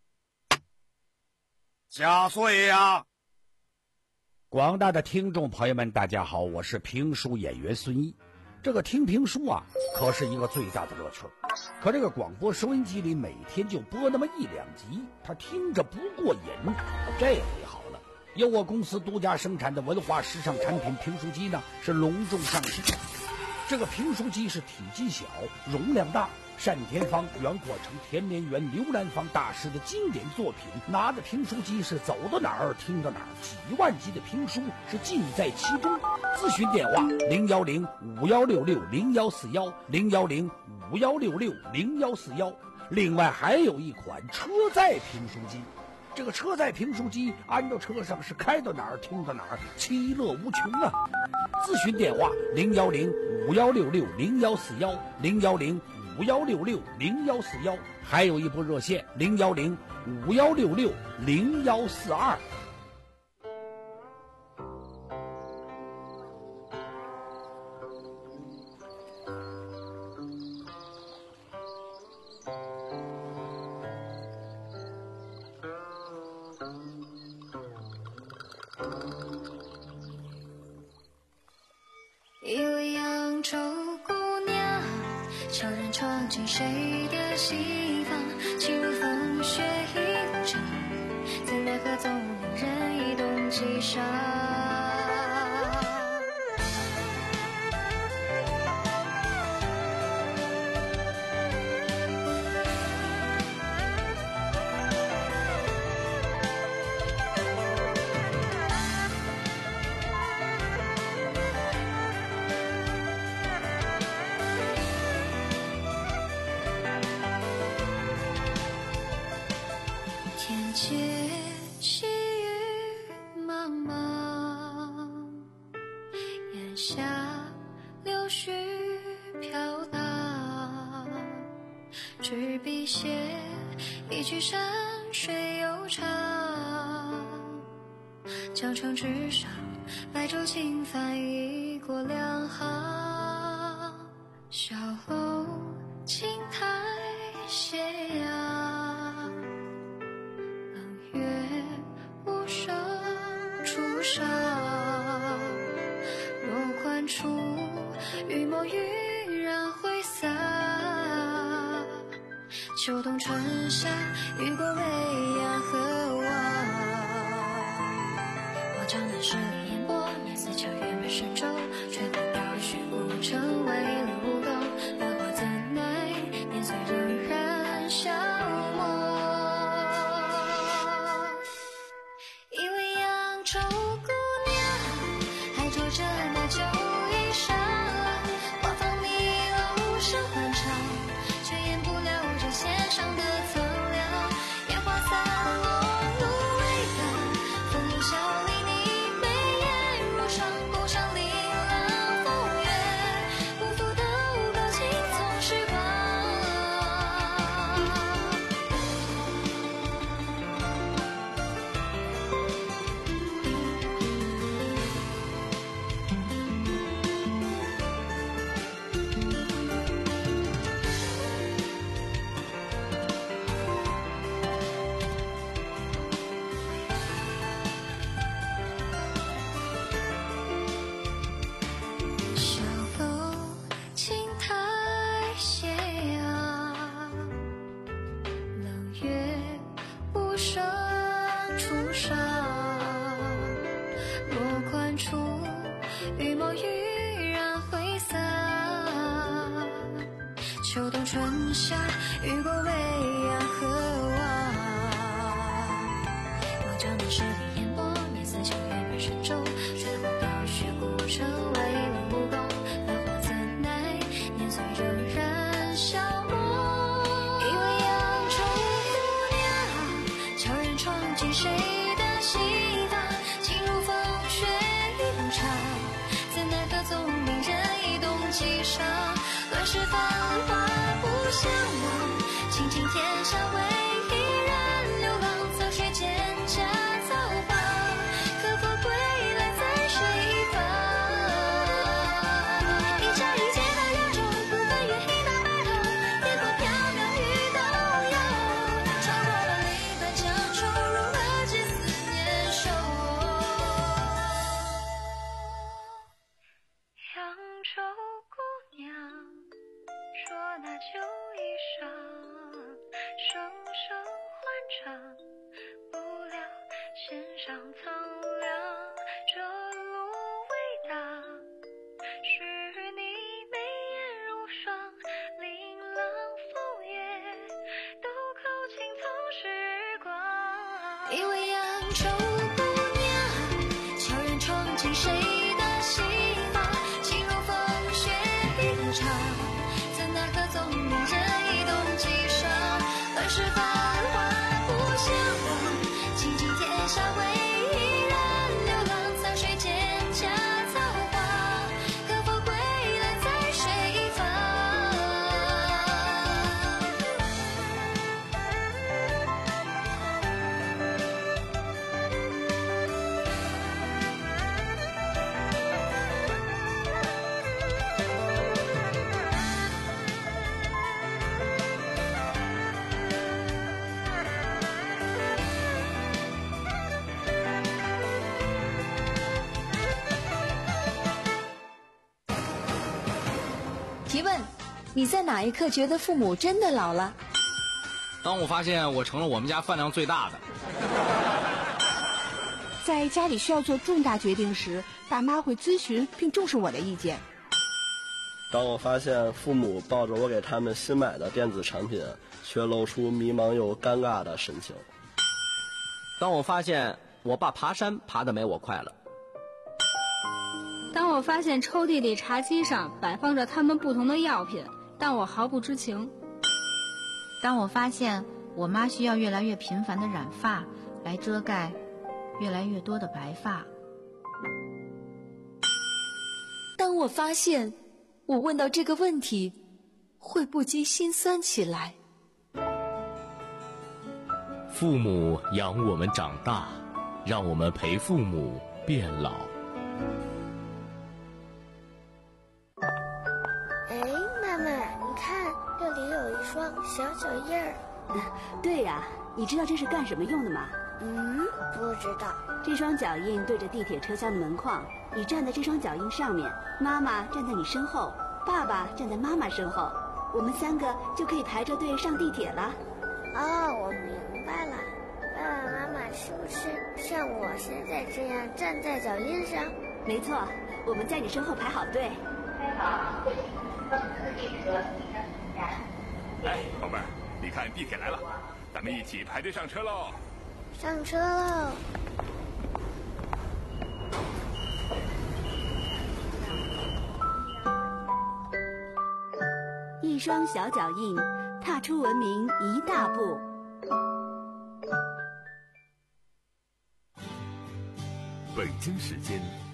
加岁呀！ 广大的听众朋友们，大家好，我是评书演员孙一。这个听评书啊，可是一个最大的乐趣。可这个广播收音机里每天就播那么一两集，他听着不过瘾。这回好了，由我公司独家生产的文化时尚产品评书机呢，是隆重上市。这个评书机是体积小，容量大，单田芳、袁阔成、田连元、刘兰芳大师的经典作品，拿着评书机是走到哪儿听到哪儿，几万集的评书是尽在其中。咨询电话零幺零五幺六六零幺四幺零幺零五幺六六零幺四幺。另外还有一款车载评书机，这个车载评书机安到车上是开到哪儿听到哪儿，其乐无穷啊！咨询电话零幺零五幺六六零幺四幺零幺零五幺六六零幺四幺，还有一部热线零幺零五幺六六零幺四二。 一位扬州姑娘悄然闯进谁的心房，情如风雪一路长，怎奈何总令人一动即伤。天街细雨茫茫，檐下柳絮飘荡，执笔写一曲山水悠长，江城之上白昼轻帆一过两行，小楼青苔斜阳，冷月无声初上，落款处雨墨晕染挥洒，秋冬春夏雨过未央河望，望江南十里烟波，年四桥月满神州，吹过飘雪古城外一路无动，繁华怎奈年岁仍然消磨。一位扬州姑娘关注，羽毛依然灰色。秋冬春夏，雨过未央和望。望着那十里烟波，面色像月半神州，彩虹凋雪孤城，为了武功，繁华怎奈年岁仍然消磨。一位扬州姑娘，悄然闯进谁的心房，进入风雪一路长，在那个总令人一动击伤。乱世繁华不相忘，倾尽天下为一人流浪，草水间夹草花，可否归来在水方？一家人皆在亚洲，不分月黑大白头，天空飘渺雨动摇，穿过万里半江愁，如何解思念手？扬州姑娘，说那旧衣裳，声声欢唱，不料线上苍凉，这路未到，是你眉眼如霜，琳琅风月，都扣尽从时光。一位扬州姑娘，悄然闯进谁的心房，进入风雪一路长，在那个总令人一动击伤。乱世繁华不相忘，倾尽天下为一人流浪，草水间夹草花，可否归来在水方？ 提问：你在哪一刻觉得父母真的老了？ 当我发现我成了我们家饭量最大的。 在家里需要做重大决定时，爸妈会咨询并重视我的意见。 当我发现父母抱着我给他们新买的电子产品，却露出迷茫又尴尬的神情。 当我发现我爸爬山爬得没我快了。 当我发现抽屉里茶几上摆放着他们不同的药品，但我毫不知情。 当我发现我妈需要越来越频繁的染发来遮盖越来越多的白发。 当我发现我问到这个问题会不禁心酸起来。 父母养我们长大，让我们陪父母变老。 哎，妈妈，你看这里有一双小脚印儿。 对呀、啊，你知道这是干什么用的吗？ 嗯，不知道。 这双脚印对着地铁车厢的门框，你站在这双脚印上面，妈妈站在你身后，爸爸站在妈妈身后，我们三个就可以排着队上地铁了。 哦，我明白了。爸爸妈妈是不是像我现在这样站在脚印上？ 没错，我们在你身后排好队。 开好，四地车一三四站。 哎，宝贝儿，你看地铁来了，咱们一起排队上车喽！ 上车喽！ 一双小脚印，踏出文明一大步。 北京时间